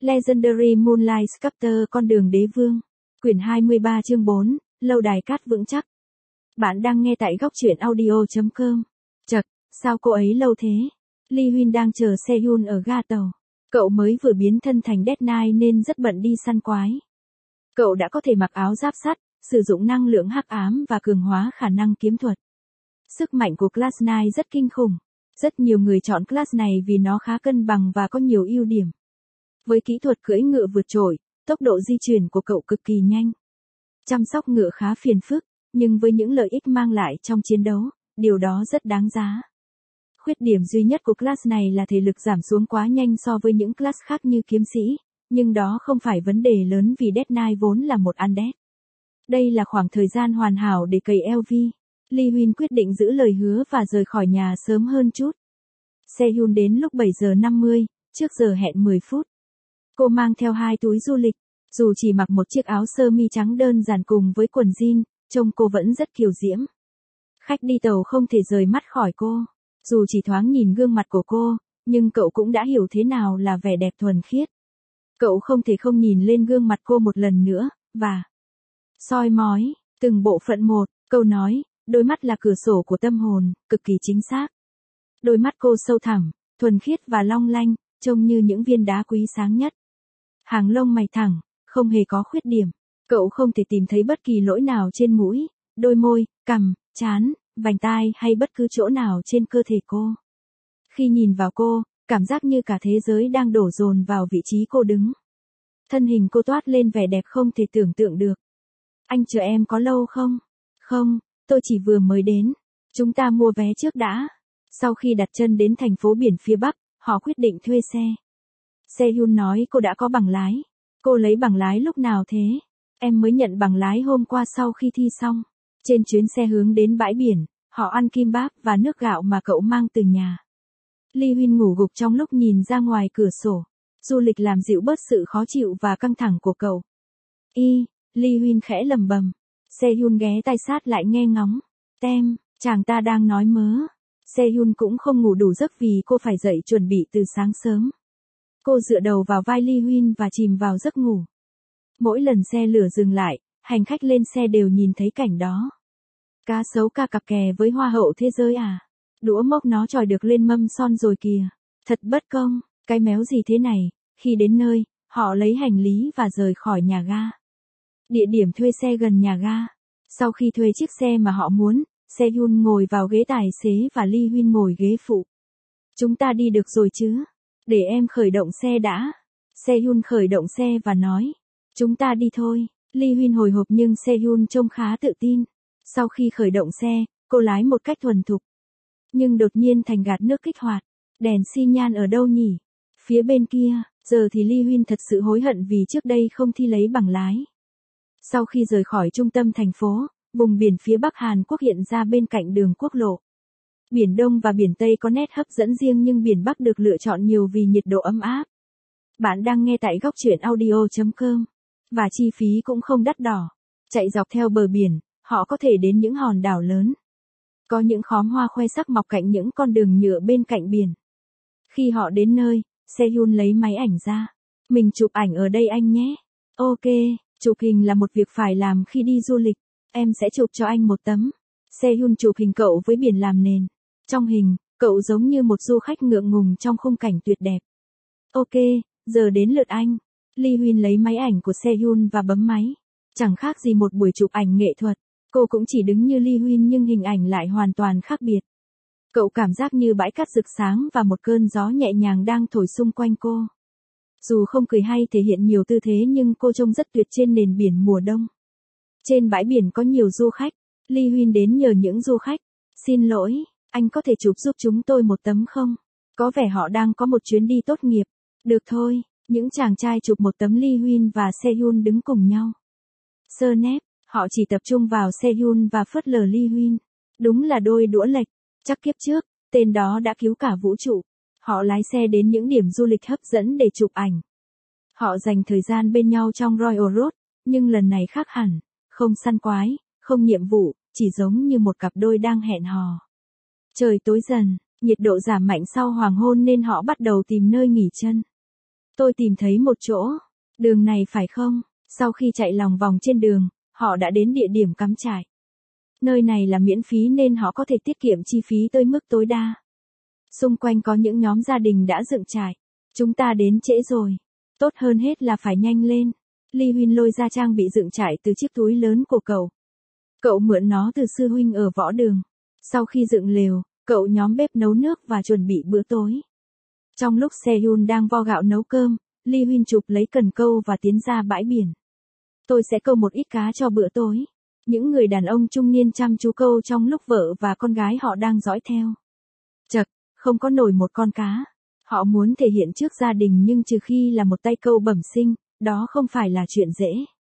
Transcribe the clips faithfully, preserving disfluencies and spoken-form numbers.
Legendary Moonlight Sculptor Con đường đế vương. Quyển hai mươi ba chương bốn, lâu đài cát vững chắc. Bạn đang nghe tại góc truyện audio chấm com. Chật, sao cô ấy lâu thế? Lee Huynh đang chờ Sehun ở ga tàu. Cậu mới vừa biến thân thành Death Knight nên rất bận đi săn quái. Cậu đã có thể mặc áo giáp sắt, sử dụng năng lượng hắc ám và cường hóa khả năng kiếm thuật. Sức mạnh của Class Knight rất kinh khủng. Rất nhiều người chọn class này vì nó khá cân bằng và có nhiều ưu điểm. Với kỹ thuật cưỡi ngựa vượt trội, tốc độ di chuyển của cậu cực kỳ nhanh. Chăm sóc ngựa khá phiền phức, nhưng với những lợi ích mang lại trong chiến đấu, điều đó rất đáng giá. Khuyết điểm duy nhất của class này là thể lực giảm xuống quá nhanh so với những class khác như kiếm sĩ, nhưng đó không phải vấn đề lớn vì Death Knight vốn là một undead. Đây là khoảng thời gian hoàn hảo để cày lờ vê. Lee Huynh quyết định giữ lời hứa và rời khỏi nhà sớm hơn chút. Sehun đến lúc bảy giờ năm mươi, trước giờ hẹn mười phút. Cô mang theo hai túi du lịch, dù chỉ mặc một chiếc áo sơ mi trắng đơn giản cùng với quần jean, trông cô vẫn rất kiều diễm. Khách đi tàu không thể rời mắt khỏi cô, dù chỉ thoáng nhìn gương mặt của cô, nhưng cậu cũng đã hiểu thế nào là vẻ đẹp thuần khiết. Cậu không thể không nhìn lên gương mặt cô một lần nữa, và soi mói, từng bộ phận một, câu nói. Đôi mắt là cửa sổ của tâm hồn, cực kỳ chính xác. Đôi mắt cô sâu thẳm, thuần khiết và long lanh, trông như những viên đá quý sáng nhất. Hàng lông mày thẳng, không hề có khuyết điểm. Cậu không thể tìm thấy bất kỳ lỗi nào trên mũi, đôi môi, cằm, trán, vành tai hay bất cứ chỗ nào trên cơ thể cô. Khi nhìn vào cô, cảm giác như cả thế giới đang đổ dồn vào vị trí cô đứng. Thân hình cô toát lên vẻ đẹp không thể tưởng tượng được. Anh chờ em có lâu không? Không. Tôi chỉ vừa mới đến. Chúng ta mua vé trước đã. Sau khi đặt chân đến thành phố biển phía Bắc, họ quyết định thuê xe. Sehun nói cô đã có bằng lái. Cô lấy bằng lái lúc nào thế? Em mới nhận bằng lái hôm qua sau khi thi xong. Trên chuyến xe hướng đến bãi biển, họ ăn kimbap và nước gạo mà cậu mang từ nhà. Lee Huynh ngủ gục trong lúc nhìn ra ngoài cửa sổ. Du lịch làm dịu bớt sự khó chịu và căng thẳng của cậu. Y, Lee Huynh khẽ lầm bầm. Sehun ghé tai sát lại nghe ngóng. Tem, chàng ta đang nói mớ. Sehun cũng không ngủ đủ giấc vì cô phải dậy chuẩn bị từ sáng sớm. Cô dựa đầu vào vai Lee Huynh và chìm vào giấc ngủ. Mỗi lần xe lửa dừng lại, hành khách lên xe đều nhìn thấy cảnh đó. Cá sấu ca cặp kè với hoa hậu thế giới à? Đũa mốc nó chòi được lên mâm son rồi kìa. Thật bất công, cái méo gì thế này? Khi đến nơi, họ lấy hành lý và rời khỏi nhà ga. Địa điểm thuê xe gần nhà ga. Sau khi thuê chiếc xe mà họ muốn, Sehun ngồi vào ghế tài xế và Lee Huynh ngồi ghế phụ. Chúng ta đi được rồi chứ? Để em khởi động xe đã. Sehun khởi động xe và nói. Chúng ta đi thôi. Lee Huynh hồi hộp nhưng Sehun trông khá tự tin. Sau khi khởi động xe, cô lái một cách thuần thục. Nhưng đột nhiên thành gạt nước kích hoạt. Đèn xi nhan ở đâu nhỉ? Phía bên kia, giờ thì Lee Huynh thật sự hối hận vì trước đây không thi lấy bằng lái. Sau khi rời khỏi trung tâm thành phố, vùng biển phía Bắc Hàn Quốc hiện ra bên cạnh đường quốc lộ. Biển Đông và Biển Tây có nét hấp dẫn riêng nhưng Biển Bắc được lựa chọn nhiều vì nhiệt độ ấm áp. Bạn đang nghe tại góc truyện audio chấm com. Và chi phí cũng không đắt đỏ. Chạy dọc theo bờ biển, họ có thể đến những hòn đảo lớn. Có những khóm hoa khoe sắc mọc cạnh những con đường nhựa bên cạnh biển. Khi họ đến nơi, Sehun lấy máy ảnh ra. Mình chụp ảnh ở đây anh nhé. Ok. Chụp hình là một việc phải làm khi đi du lịch. Em sẽ chụp cho anh một tấm. Sehun chụp hình cậu với biển làm nền. Trong hình, cậu giống như một du khách ngượng ngùng trong khung cảnh tuyệt đẹp. Ok, giờ đến lượt anh. Lee Huynh lấy máy ảnh của Sehun và bấm máy. Chẳng khác gì một buổi chụp ảnh nghệ thuật. Cô cũng chỉ đứng như Lee Huynh nhưng hình ảnh lại hoàn toàn khác biệt. Cậu cảm giác như bãi cát rực sáng và một cơn gió nhẹ nhàng đang thổi xung quanh cô. Dù không cười hay thể hiện nhiều tư thế nhưng cô trông rất tuyệt trên nền biển mùa đông. Trên bãi biển có nhiều du khách. Lee Huynh đến nhờ những du khách. Xin lỗi, anh có thể chụp giúp chúng tôi một tấm không? Có vẻ họ đang có một chuyến đi tốt nghiệp. Được thôi, những chàng trai chụp một tấm Lee Huynh và Sehun đứng cùng nhau. Sơ nép, họ chỉ tập trung vào Sehun và phớt lờ Lee Huynh. Đúng là đôi đũa lệch. Chắc kiếp trước, tên đó đã cứu cả vũ trụ. Họ lái xe đến những điểm du lịch hấp dẫn để chụp ảnh. Họ dành thời gian bên nhau trong Royal Road, nhưng lần này khác hẳn, không săn quái, không nhiệm vụ, chỉ giống như một cặp đôi đang hẹn hò. Trời tối dần, nhiệt độ giảm mạnh sau hoàng hôn nên họ bắt đầu tìm nơi nghỉ chân. Tôi tìm thấy một chỗ. Đường này phải không? Sau khi chạy lòng vòng trên đường, họ đã đến địa điểm cắm trại. Nơi này là miễn phí nên họ có thể tiết kiệm chi phí tới mức tối đa. Xung quanh có những nhóm gia đình đã dựng trại. Chúng ta đến trễ rồi. Tốt hơn hết là phải nhanh lên. Lee Huynh lôi ra trang bị dựng trại từ chiếc túi lớn của cậu. Cậu mượn nó từ sư huynh ở võ đường. Sau khi dựng lều, cậu nhóm bếp nấu nước và chuẩn bị bữa tối. Trong lúc Sehun đang vo gạo nấu cơm, Lee Huynh chụp lấy cần câu và tiến ra bãi biển. Tôi sẽ câu một ít cá cho bữa tối. Những người đàn ông trung niên chăm chú câu trong lúc vợ và con gái họ đang dõi theo. Chật, không có nổi một con cá. Họ muốn thể hiện trước gia đình nhưng trừ khi là một tay câu bẩm sinh, đó không phải là chuyện dễ.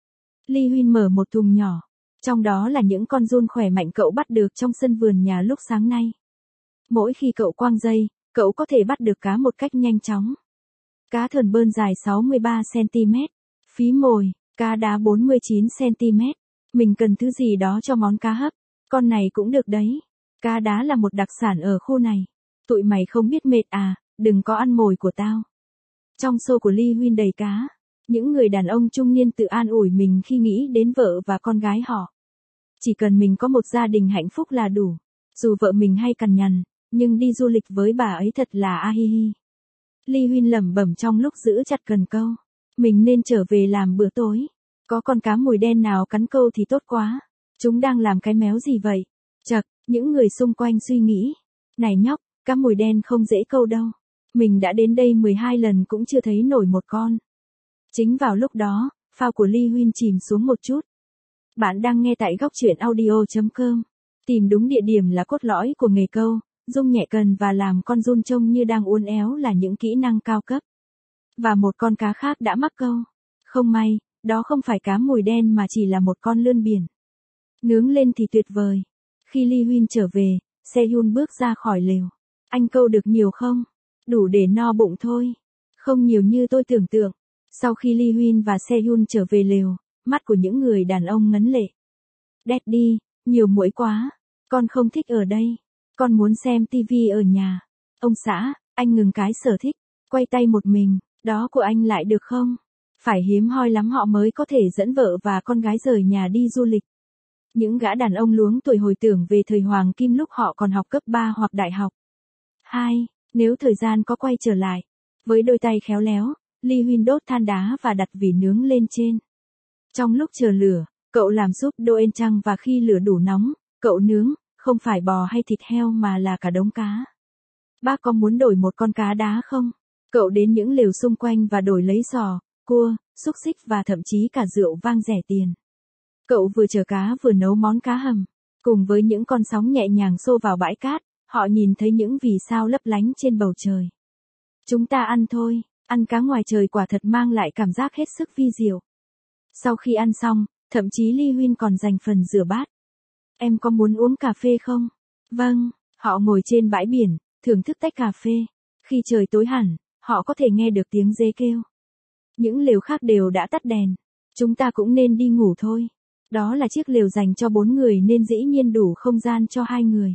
Lee Huynh mở một thùng nhỏ. Trong đó là những con giun khỏe mạnh cậu bắt được trong sân vườn nhà lúc sáng nay. Mỗi khi cậu quăng dây, cậu có thể bắt được cá một cách nhanh chóng. Cá thờn bơn dài sáu mươi ba xăng-ti-mét. Phí mồi, cá đá bốn mươi chín xăng-ti-mét. Mình cần thứ gì đó cho món cá hấp. Con này cũng được đấy. Cá đá là một đặc sản ở khu này. Tụi mày không biết mệt à, đừng có ăn mồi của tao. Trong xô của Lee Huynh đầy cá. Những người đàn ông trung niên tự an ủi mình khi nghĩ đến vợ và con gái họ. Chỉ cần mình có một gia đình hạnh phúc là đủ. Dù vợ mình hay cằn nhằn, nhưng đi du lịch với bà ấy thật là a hi hi. Lee Huynh lẩm bẩm trong lúc giữ chặt cần câu. Mình nên trở về làm bữa tối. Có con cá mùi đen nào cắn câu thì tốt quá. Chúng đang làm cái méo gì vậy? Chật, những người xung quanh suy nghĩ. Này nhóc, cá mùi đen không dễ câu đâu. Mình đã đến đây mười hai lần cũng chưa thấy nổi một con. Chính vào lúc đó, phao của Lee Huynh chìm xuống một chút. Bạn đang nghe tại góc truyện audio chấm com. Tìm đúng địa điểm là cốt lõi của nghề câu, rung nhẹ cần và làm con giun trông như đang uốn éo là những kỹ năng cao cấp. Và một con cá khác đã mắc câu. Không may, đó không phải cá mùi đen mà chỉ là một con lươn biển. Nướng lên thì tuyệt vời. Khi Lee Huynh trở về, Sehun bước ra khỏi lều. Anh câu được nhiều không? Đủ để no bụng thôi. Không nhiều như tôi tưởng tượng. Sau khi Lee Huynh và Sehun trở về lều, mắt của những người đàn ông ngấn lệ. Daddy, nhiều muỗi quá. Con không thích ở đây. Con muốn xem tivi ở nhà. Ông xã, anh ngừng cái sở thích. Quay tay một mình, đó của anh lại được không? Phải hiếm hoi lắm họ mới có thể dẫn vợ và con gái rời nhà đi du lịch. Những gã đàn ông luống tuổi hồi tưởng về thời hoàng kim lúc họ còn học cấp ba hoặc đại học. hai. Nếu thời gian có quay trở lại. Với đôi tay khéo léo, Lee Huynh đốt than đá và đặt vỉ nướng lên trên. Trong lúc chờ lửa, cậu làm súp doenjang và khi lửa đủ nóng, cậu nướng, không phải bò hay thịt heo mà là cả đống cá. Bác có muốn đổi một con cá đá không? Cậu đến những lều xung quanh và đổi lấy sò, cua, xúc xích và thậm chí cả rượu vang rẻ tiền. Cậu vừa chở cá vừa nấu món cá hầm. Cùng với những con sóng nhẹ nhàng xô vào bãi cát, họ nhìn thấy những vì sao lấp lánh trên bầu trời. Chúng ta ăn thôi, ăn cá ngoài trời quả thật mang lại cảm giác hết sức vi diệu. Sau khi ăn xong, thậm chí Lee Huynh còn dành phần rửa bát. Em có muốn uống cà phê không? Vâng, họ ngồi trên bãi biển, thưởng thức tách cà phê. Khi trời tối hẳn, họ có thể nghe được tiếng dế kêu. Những lều khác đều đã tắt đèn. Chúng ta cũng nên đi ngủ thôi. Đó là chiếc lều dành cho bốn người nên dĩ nhiên đủ không gian cho hai người.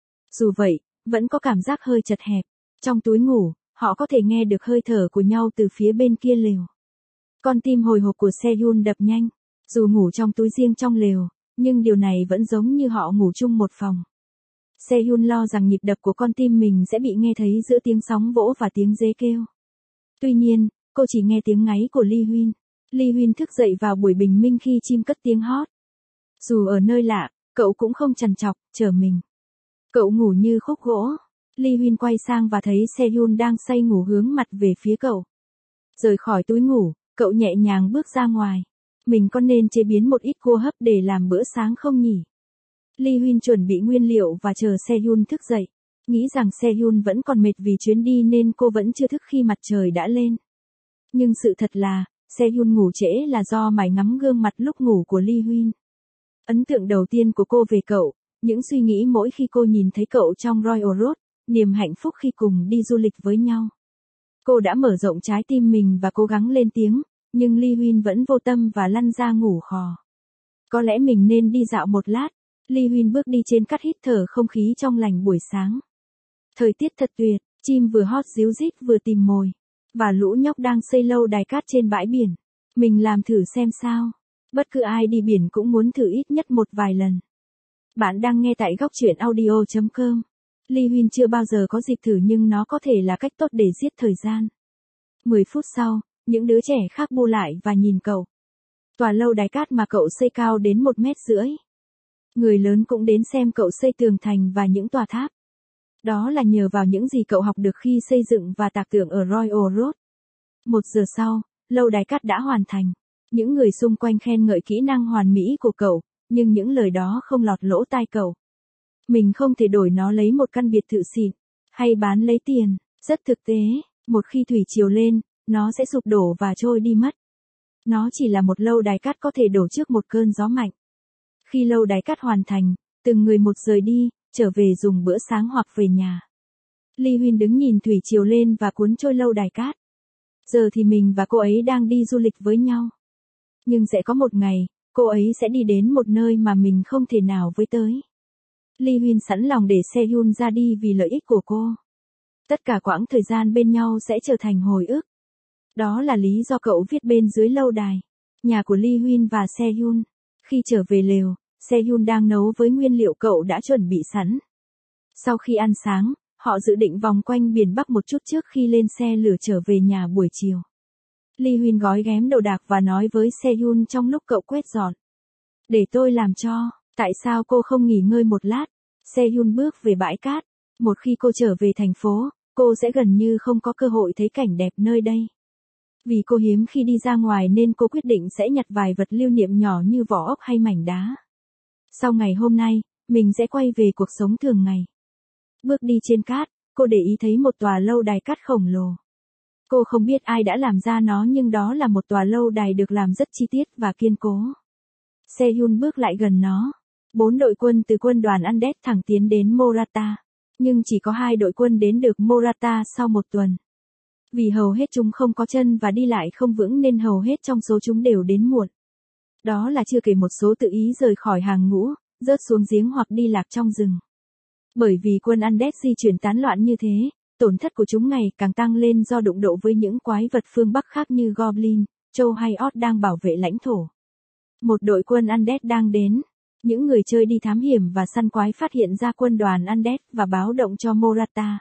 Dù vậy, vẫn có cảm giác hơi chật hẹp. Trong túi ngủ, họ có thể nghe được hơi thở của nhau từ phía bên kia lều. Con tim hồi hộp của Sehun đập nhanh. Dù ngủ trong túi riêng trong lều, nhưng điều này vẫn giống như họ ngủ chung một phòng. Sehun lo rằng nhịp đập của con tim mình sẽ bị nghe thấy giữa tiếng sóng vỗ và tiếng dế kêu. Tuy nhiên, cô chỉ nghe tiếng ngáy của Lee Huynh. Lee Huynh thức dậy vào buổi bình minh khi chim cất tiếng hót. Dù ở nơi lạ, cậu cũng không trằn trọc, chờ mình. Cậu ngủ như khúc gỗ. Lee Huynh quay sang và thấy Sehun đang say ngủ hướng mặt về phía cậu. Rời khỏi túi ngủ, cậu nhẹ nhàng bước ra ngoài. Mình có nên chế biến một ít cua hấp để làm bữa sáng không nhỉ? Lee Huynh chuẩn bị nguyên liệu và chờ Sehun thức dậy. Nghĩ rằng Sehun vẫn còn mệt vì chuyến đi nên cô vẫn chưa thức khi mặt trời đã lên. Nhưng sự thật là, Sehun ngủ trễ là do mải ngắm gương mặt lúc ngủ của Lee Huynh. Ấn tượng đầu tiên của cô về cậu, những suy nghĩ mỗi khi cô nhìn thấy cậu trong Royal Road, niềm hạnh phúc khi cùng đi du lịch với nhau. Cô đã mở rộng trái tim mình và cố gắng lên tiếng, nhưng Lee Huynh vẫn vô tâm và lăn ra ngủ khò. Có lẽ mình nên đi dạo một lát. Lee Huynh bước đi trên cát hít thở không khí trong lành buổi sáng. Thời tiết thật tuyệt, chim vừa hót ríu rít vừa tìm mồi. Và lũ nhóc đang xây lâu đài cát trên bãi biển. Mình làm thử xem sao. Bất cứ ai đi biển cũng muốn thử ít nhất một vài lần. Bạn đang nghe tại góc truyện audio chấm com. Lee Huynh chưa bao giờ có dịp thử nhưng nó có thể là cách tốt để giết thời gian. mười phút sau, những đứa trẻ khác bu lại và nhìn cậu. Tòa lâu đài cát mà cậu xây cao đến một mét rưỡi. Người lớn cũng đến xem cậu xây tường thành và những tòa tháp. Đó là nhờ vào những gì cậu học được khi xây dựng và tạc tượng ở Royal Road. Một giờ sau, lâu đài cát đã hoàn thành. Những người xung quanh khen ngợi kỹ năng hoàn mỹ của cậu, nhưng những lời đó không lọt lỗ tai cậu. Mình không thể đổi nó lấy một căn biệt thự xịn, hay bán lấy tiền. Rất thực tế, một khi thủy triều lên, nó sẽ sụp đổ và trôi đi mất. Nó chỉ là một lâu đài cát có thể đổ trước một cơn gió mạnh. Khi lâu đài cát hoàn thành, từng người một rời đi, trở về dùng bữa sáng hoặc về nhà. Lee Huynh đứng nhìn thủy triều lên và cuốn trôi lâu đài cát. Giờ thì mình và cô ấy đang đi du lịch với nhau. Nhưng sẽ có một ngày, cô ấy sẽ đi đến một nơi mà mình không thể nào với tới. Lee Huynh sẵn lòng để Sehun ra đi vì lợi ích của cô. Tất cả quãng thời gian bên nhau sẽ trở thành hồi ức. Đó là lý do cậu viết bên dưới lâu đài. Nhà của Lee Huynh và Sehun. Khi trở về lều, Sehun đang nấu với nguyên liệu cậu đã chuẩn bị sẵn. Sau khi ăn sáng, họ dự định vòng quanh biển Bắc một chút trước khi lên xe lửa trở về nhà buổi chiều. Lee Huynh gói ghém đồ đạc và nói với Sehun trong lúc cậu quét dọn. Để tôi làm cho, tại sao cô không nghỉ ngơi một lát? Sehun bước về bãi cát. Một khi cô trở về thành phố, cô sẽ gần như không có cơ hội thấy cảnh đẹp nơi đây. Vì cô hiếm khi đi ra ngoài nên cô quyết định sẽ nhặt vài vật lưu niệm nhỏ như vỏ ốc hay mảnh đá. Sau ngày hôm nay, mình sẽ quay về cuộc sống thường ngày. Bước đi trên cát, cô để ý thấy một tòa lâu đài cát khổng lồ. Cô không biết ai đã làm ra nó nhưng đó là một tòa lâu đài được làm rất chi tiết và kiên cố. Sehun bước lại gần nó. Bốn đội quân từ quân đoàn Undead thẳng tiến đến Morata. Nhưng chỉ có hai đội quân đến được Morata sau một tuần. Vì hầu hết chúng không có chân và đi lại không vững nên hầu hết trong số chúng đều đến muộn. Đó là chưa kể một số tự ý rời khỏi hàng ngũ, rớt xuống giếng hoặc đi lạc trong rừng. Bởi vì quân Undead di chuyển tán loạn như thế, tổn thất của chúng ngày càng tăng lên do đụng độ với những quái vật phương Bắc khác như Goblin, Trâu hay Orc đang bảo vệ lãnh thổ. Một đội quân Undead đang đến. Những người chơi đi thám hiểm và săn quái phát hiện ra quân đoàn Undead và báo động cho Morata.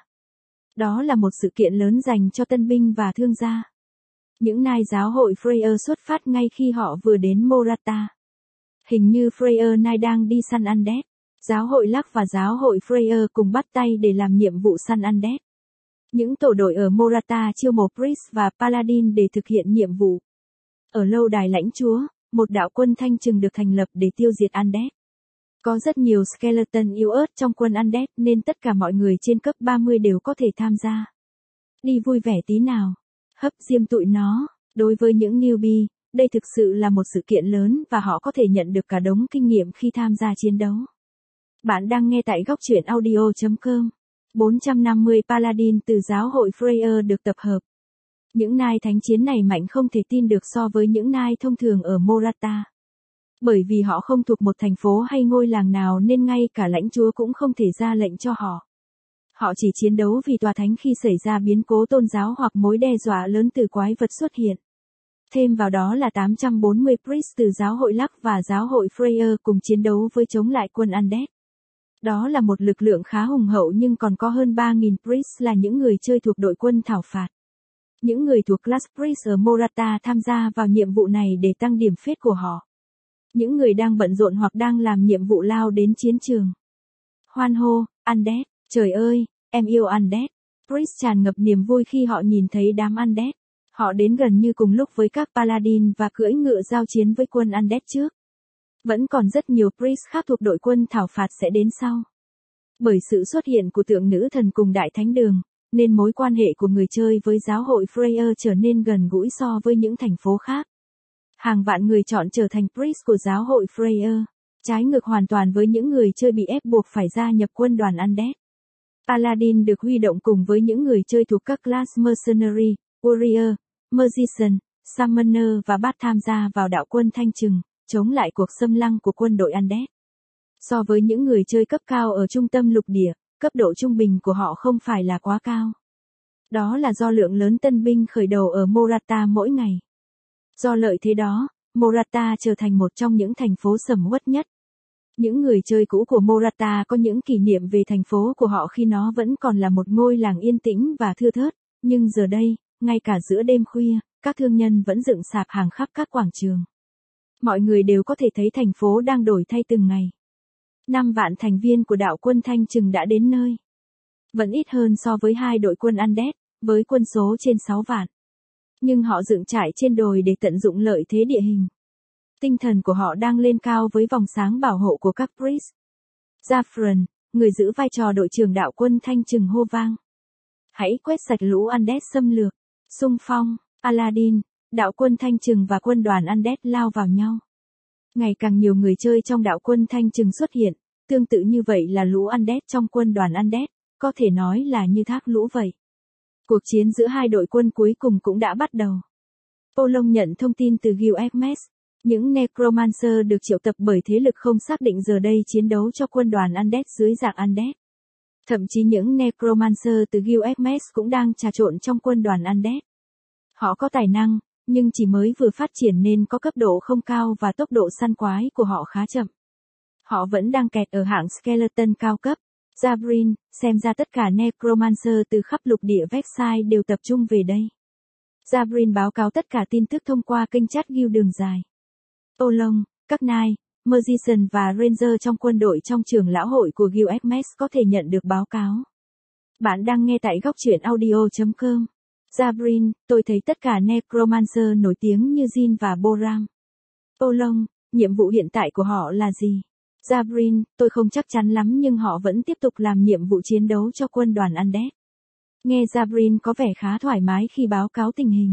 Đó là một sự kiện lớn dành cho tân binh và thương gia. Những nai giáo hội Freyr xuất phát ngay khi họ vừa đến Morata. Hình như Freyr nai đang đi săn Undead. Giáo hội Lắc và giáo hội Freyr cùng bắt tay để làm nhiệm vụ săn Undead. Những tổ đội ở Morata chiêu mộ Priest và Paladin để thực hiện nhiệm vụ. Ở lâu đài lãnh chúa, một đạo quân thanh trừng được thành lập để tiêu diệt Undead. Có rất nhiều skeleton yếu ớt trong quân Undead nên tất cả mọi người trên cấp ba mươi đều có thể tham gia. Đi vui vẻ tí nào. Hấp diêm tụi nó. Đối với những newbie, đây thực sự là một sự kiện lớn và họ có thể nhận được cả đống kinh nghiệm khi tham gia chiến đấu. Bạn đang nghe tại góc truyện audio chấm com. bốn trăm năm mươi Paladin từ giáo hội Freyr được tập hợp. Những nai thánh chiến này mạnh không thể tin được so với những nai thông thường ở Morata. Bởi vì họ không thuộc một thành phố hay ngôi làng nào nên ngay cả lãnh chúa cũng không thể ra lệnh cho họ. Họ chỉ chiến đấu vì tòa thánh khi xảy ra biến cố tôn giáo hoặc mối đe dọa lớn từ quái vật xuất hiện. Thêm vào đó là tám trăm bốn mươi Priest từ giáo hội Lắc và giáo hội Freyr cùng chiến đấu với chống lại quân Undead. Đó là một lực lượng khá hùng hậu nhưng còn có hơn ba nghìn Priest là những người chơi thuộc đội quân thảo phạt. Những người thuộc class Priest ở Morata tham gia vào nhiệm vụ này để tăng điểm phết của họ. Những người đang bận rộn hoặc đang làm nhiệm vụ lao đến chiến trường. Hoan hô, Undead, trời ơi, em yêu Undead. Priest tràn ngập niềm vui khi họ nhìn thấy đám Undead. Họ đến gần như cùng lúc với các Paladin và cưỡi ngựa giao chiến với quân Undead trước. Vẫn còn rất nhiều Priest khác thuộc đội quân thảo phạt sẽ đến sau. Bởi sự xuất hiện của tượng nữ thần cùng đại thánh đường, nên mối quan hệ của người chơi với giáo hội Freyr trở nên gần gũi so với những thành phố khác. Hàng vạn người chọn trở thành Priest của giáo hội Freyr, trái ngược hoàn toàn với những người chơi bị ép buộc phải gia nhập quân đoàn Undead. Paladin được huy động cùng với những người chơi thuộc các class Mercenary, Warrior, Magician, Summoner và Bard tham gia vào đạo quân thanh trừng, chống lại cuộc xâm lăng của quân đội Undead. So với những người chơi cấp cao ở trung tâm lục địa, cấp độ trung bình của họ không phải là quá cao. Đó là do lượng lớn tân binh khởi đầu ở Morata mỗi ngày. Do lợi thế đó, Morata trở thành một trong những thành phố sầm uất nhất. Những người chơi cũ của Morata có những kỷ niệm về thành phố của họ khi nó vẫn còn là một ngôi làng yên tĩnh và thưa thớt, nhưng giờ đây, ngay cả giữa đêm khuya, các thương nhân vẫn dựng sạp hàng khắp các quảng trường. Mọi người đều có thể thấy thành phố đang đổi thay từng ngày. Năm vạn thành viên của đạo quân Thanh Trừng đã đến nơi. Vẫn ít hơn so với hai đội quân Undead, với quân số trên sáu vạn. Nhưng họ dựng trại trên đồi để tận dụng lợi thế địa hình. Tinh thần của họ đang lên cao với vòng sáng bảo hộ của các priest. Jaffron, người giữ vai trò đội trưởng đạo quân Thanh Trừng hô vang. Hãy quét sạch lũ Undead xâm lược. Xung phong, Aladdin, đạo quân Thanh Trừng và quân đoàn Undead lao vào nhau. Ngày càng nhiều người chơi trong đạo quân Thanh Trừng xuất hiện, tương tự như vậy là lũ Undead trong quân đoàn Undead, có thể nói là như thác lũ vậy. Cuộc chiến giữa hai đội quân cuối cùng cũng đã bắt đầu. Polong nhận thông tin từ Gilgamesh, những Necromancer được triệu tập bởi thế lực không xác định giờ đây chiến đấu cho quân đoàn Undead dưới dạng Undead. Thậm chí những Necromancer từ Gilgamesh cũng đang trà trộn trong quân đoàn Undead. Họ có tài năng, nhưng chỉ mới vừa phát triển nên có cấp độ không cao và tốc độ săn quái của họ khá chậm. Họ vẫn đang kẹt ở hạng Skeleton cao cấp. Zabrin, xem ra tất cả Necromancer từ khắp lục địa Vexai đều tập trung về đây. Zabrin báo cáo tất cả tin tức thông qua kênh chat guild đường dài. Polong, các Knight, Magician và Ranger trong quân đội trong trường lão hội của Gilgamesh có thể nhận được báo cáo. Bạn đang nghe tại góc truyện audio chấm com. Zabrin, tôi thấy tất cả Necromancer nổi tiếng như Jin và Boram. Polong, nhiệm vụ hiện tại của họ là gì? Zabrin, tôi không chắc chắn lắm nhưng họ vẫn tiếp tục làm nhiệm vụ chiến đấu cho quân đoàn Undead. Nghe Zabrin có vẻ khá thoải mái khi báo cáo tình hình.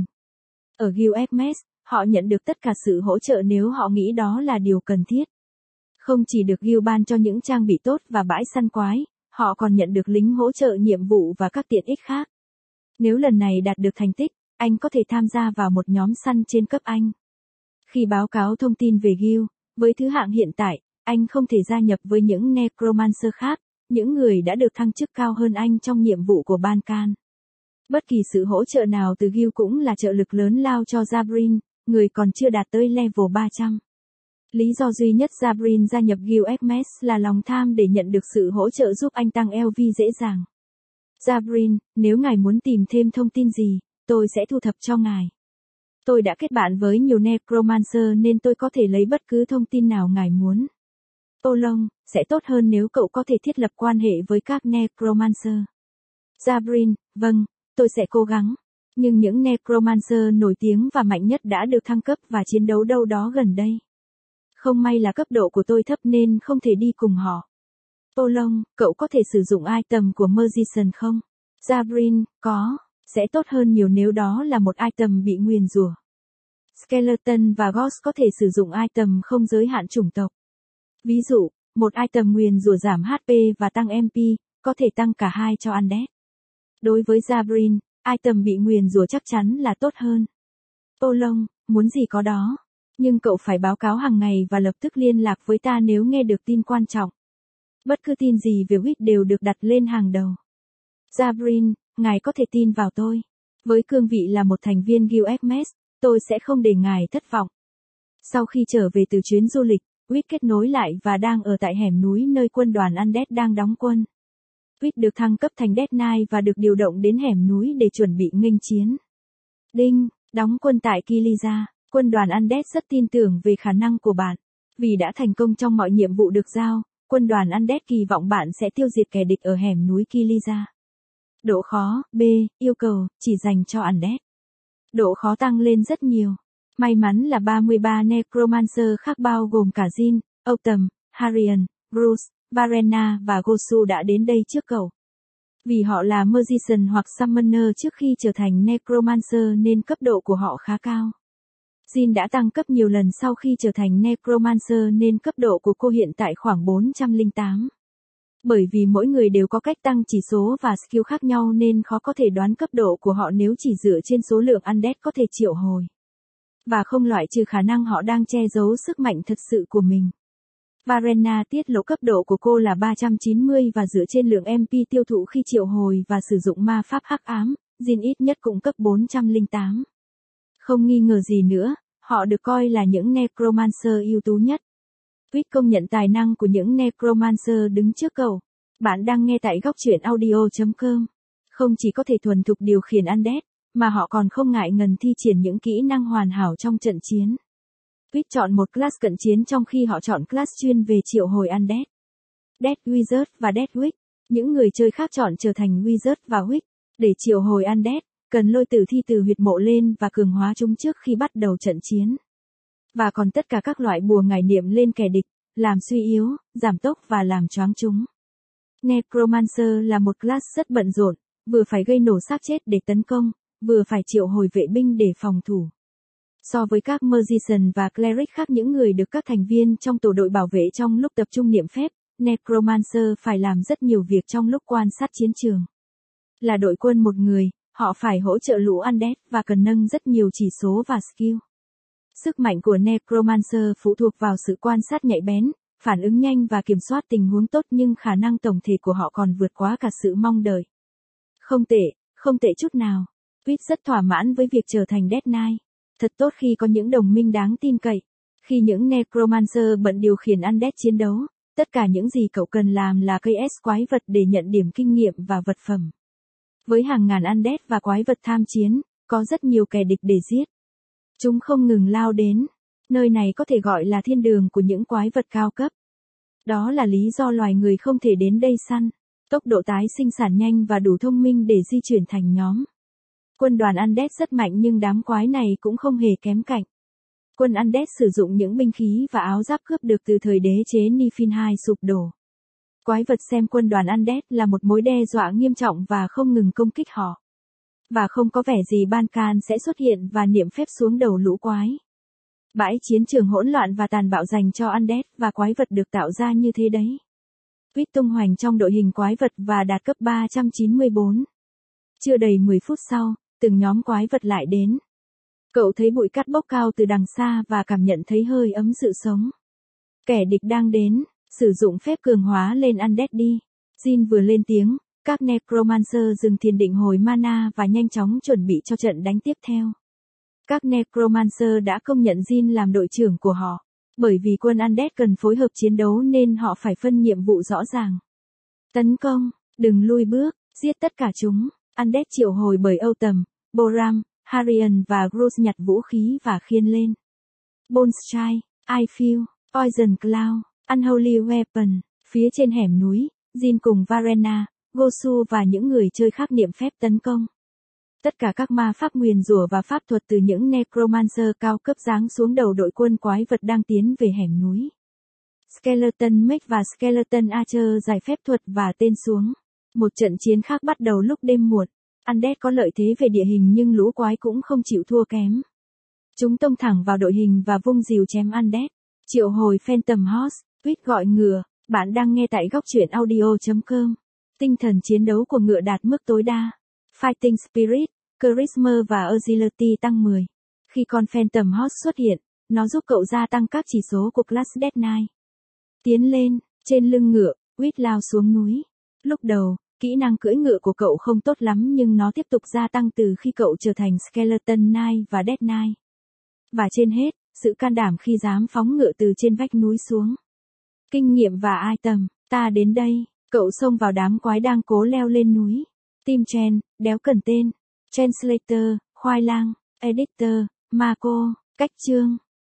Ở Gilgamesh, họ nhận được tất cả sự hỗ trợ nếu họ nghĩ đó là điều cần thiết. Không chỉ được Guild ban cho những trang bị tốt và bãi săn quái, họ còn nhận được lính hỗ trợ nhiệm vụ và các tiện ích khác. Nếu lần này đạt được thành tích, anh có thể tham gia vào một nhóm săn trên cấp Anh. Khi báo cáo thông tin về Guild, với thứ hạng hiện tại, anh không thể gia nhập với những Necromancer khác, những người đã được thăng chức cao hơn anh trong nhiệm vụ của Ban-can. Bất kỳ sự hỗ trợ nào từ Guild cũng là trợ lực lớn lao cho Zabrin, người còn chưa đạt tới level ba trăm. Lý do duy nhất Zabrin gia nhập Gilgamesh là lòng tham để nhận được sự hỗ trợ giúp anh tăng lờ vê dễ dàng. Zabrin, nếu ngài muốn tìm thêm thông tin gì, tôi sẽ thu thập cho ngài. Tôi đã kết bạn với nhiều Necromancer nên tôi có thể lấy bất cứ thông tin nào ngài muốn. Polong, sẽ tốt hơn nếu cậu có thể thiết lập quan hệ với các Necromancer. Zabrin, vâng, tôi sẽ cố gắng. Nhưng những Necromancer nổi tiếng và mạnh nhất đã được thăng cấp và chiến đấu đâu đó gần đây. Không may là cấp độ của tôi thấp nên không thể đi cùng họ. Polong, cậu có thể sử dụng item của Magician không? Zabrin, có, sẽ tốt hơn nhiều nếu đó là một item bị nguyền rủa. Skeleton và Ghost có thể sử dụng item không giới hạn chủng tộc. Ví dụ, một item nguyền rủa giảm hát pê và tăng em pê, có thể tăng cả hai cho Undead. Đối với Zabrin, item bị nguyền rủa chắc chắn là tốt hơn. Polong, muốn gì có đó. Nhưng cậu phải báo cáo hàng ngày và lập tức liên lạc với ta nếu nghe được tin quan trọng. Bất cứ tin gì về Wit đều được đặt lên hàng đầu. Zabrin, ngài có thể tin vào tôi. Với cương vị là một thành viên Gilgamesh, tôi sẽ không để ngài thất vọng. Sau khi trở về từ chuyến du lịch, Wit kết nối lại và đang ở tại hẻm núi nơi quân đoàn Undead đang đóng quân. Wit được thăng cấp thành Death Knight và được điều động đến hẻm núi để chuẩn bị nghênh chiến. Đinh, đóng quân tại Kiliza, quân đoàn Undead rất tin tưởng về khả năng của bạn. Vì đã thành công trong mọi nhiệm vụ được giao, quân đoàn Undead kỳ vọng bạn sẽ tiêu diệt kẻ địch ở hẻm núi Kiliza. Độ khó, B, yêu cầu, chỉ dành cho Undead. Độ khó tăng lên rất nhiều. May mắn là ba mươi ba Necromancer khác bao gồm cả Jin, Autumn, Harian, Bruce, Varena và Gosu đã đến đây trước cậu. Vì họ là Magician hoặc Summoner trước khi trở thành Necromancer nên cấp độ của họ khá cao. Jin đã tăng cấp nhiều lần sau khi trở thành Necromancer nên cấp độ của cô hiện tại khoảng bốn trăm lẻ tám. Bởi vì mỗi người đều có cách tăng chỉ số và skill khác nhau nên khó có thể đoán cấp độ của họ nếu chỉ dựa trên số lượng Undead có thể triệu hồi. Và không loại trừ khả năng họ đang che giấu sức mạnh thật sự của mình. Varena tiết lộ cấp độ của cô là ba trăm chín mươi và dựa trên lượng em pê tiêu thụ khi triệu hồi và sử dụng ma pháp hắc ám, Jin ít nhất cũng cấp bốn trăm lẻ tám. Không nghi ngờ gì nữa, họ được coi là những Necromancer ưu tú nhất. Quýt công nhận tài năng của những Necromancer đứng trước cậu. Bạn đang nghe tại góc truyện audio chấm com. Không chỉ có thể thuần thục điều khiển Undead, mà họ còn không ngại ngần thi triển những kỹ năng hoàn hảo trong trận chiến. Quýt chọn một class cận chiến trong khi họ chọn class chuyên về triệu hồi Undead. Death Wizard và Death Witch. Những người chơi khác chọn trở thành Wizard và Witch. Để triệu hồi Undead, cần lôi tử thi từ huyệt mộ lên và cường hóa chúng trước khi bắt đầu trận chiến. Và còn tất cả các loại bùa ngải niệm lên kẻ địch, làm suy yếu, giảm tốc và làm choáng chúng. Necromancer là một class rất bận rộn, vừa phải gây nổ xác chết để tấn công, vừa phải triệu hồi vệ binh để phòng thủ. So với các Magician và Cleric khác, những người được các thành viên trong tổ đội bảo vệ trong lúc tập trung niệm phép, Necromancer phải làm rất nhiều việc trong lúc quan sát chiến trường. Là đội quân một người, họ phải hỗ trợ lũ Undead và cần nâng rất nhiều chỉ số và skill. Sức mạnh của Necromancer phụ thuộc vào sự quan sát nhạy bén, phản ứng nhanh và kiểm soát tình huống tốt, nhưng khả năng tổng thể của họ còn vượt quá cả sự mong đợi. Không tệ, không tệ chút nào. Quýt rất thỏa mãn với việc trở thành Death Knight. Thật tốt khi có những đồng minh đáng tin cậy. Khi những Necromancer bận điều khiển Undead chiến đấu, tất cả những gì cậu cần làm là cây ét quái vật để nhận điểm kinh nghiệm và vật phẩm. Với hàng ngàn Undead và quái vật tham chiến, có rất nhiều kẻ địch để giết. Chúng không ngừng lao đến. Nơi này có thể gọi là thiên đường của những quái vật cao cấp. Đó là lý do loài người không thể đến đây săn. Tốc độ tái sinh sản nhanh và đủ thông minh để di chuyển thành nhóm. Quân đoàn Undead rất mạnh, nhưng đám quái này cũng không hề kém cạnh. Quân Undead sử dụng những binh khí và áo giáp cướp được từ thời đế chế Niflheim sụp đổ. Quái vật xem quân đoàn Undead là một mối đe dọa nghiêm trọng và không ngừng công kích họ. Và không có vẻ gì Bancan sẽ xuất hiện và niệm phép xuống đầu lũ quái. Bãi chiến trường hỗn loạn và tàn bạo dành cho Undead và quái vật được tạo ra như thế đấy. Quýt tung hoành trong đội hình quái vật và đạt cấp ba trăm chín mươi bốn. Chưa đầy mười phút sau, từng nhóm quái vật lại đến. Cậu thấy bụi cát bốc cao từ đằng xa và cảm nhận thấy hơi ấm sự sống. Kẻ địch đang đến, sử dụng phép cường hóa lên Undead đi. Jin vừa lên tiếng, các Necromancer dừng thiền định hồi mana và nhanh chóng chuẩn bị cho trận đánh tiếp theo. Các Necromancer đã công nhận Jin làm đội trưởng của họ. Bởi vì quân Undead cần phối hợp chiến đấu nên họ phải phân nhiệm vụ rõ ràng. Tấn công, đừng lui bước, giết tất cả chúng. Undead triệu hồi bởi Autumn, Boram, Harian và Gross nhặt vũ khí và khiên lên. Bonstrike, Ifeel, Poison Cloud, Unholy Weapon. Phía trên hẻm núi, Jin cùng Varena, Gosu và những người chơi khác niệm phép tấn công. Tất cả các ma pháp nguyền rủa và pháp thuật từ những Necromancer cao cấp giáng xuống đầu đội quân quái vật đang tiến về hẻm núi. Skeleton Mech và Skeleton Archer giải phép thuật và tên xuống. Một trận chiến khác bắt đầu lúc đêm muộn. Undead có lợi thế về địa hình nhưng lũ quái cũng không chịu thua kém. Chúng tông thẳng vào đội hình và vung rìu chém Undead. Triệu hồi Phantom Horse, Quýt gọi ngựa. Bạn đang nghe tại góc truyện audio chấm com. Tinh thần chiến đấu của ngựa đạt mức tối đa. Fighting Spirit, Charisma và Agility tăng mười. Khi con Phantom Horse xuất hiện, nó giúp cậu gia tăng các chỉ số của class Death Knight. Tiến lên, trên lưng ngựa, Quýt lao xuống núi. Lúc đầu, kỹ năng cưỡi ngựa của cậu không tốt lắm, nhưng nó tiếp tục gia tăng từ khi cậu trở thành Skeleton Knight và Death Knight. Và trên hết, sự can đảm khi dám phóng ngựa từ trên vách núi xuống. Kinh nghiệm và item, ta đến đây, cậu xông vào đám quái đang cố leo lên núi. Team Chen, đéo cần tên. Translator, khoai lang, editor, Marco, cách chương.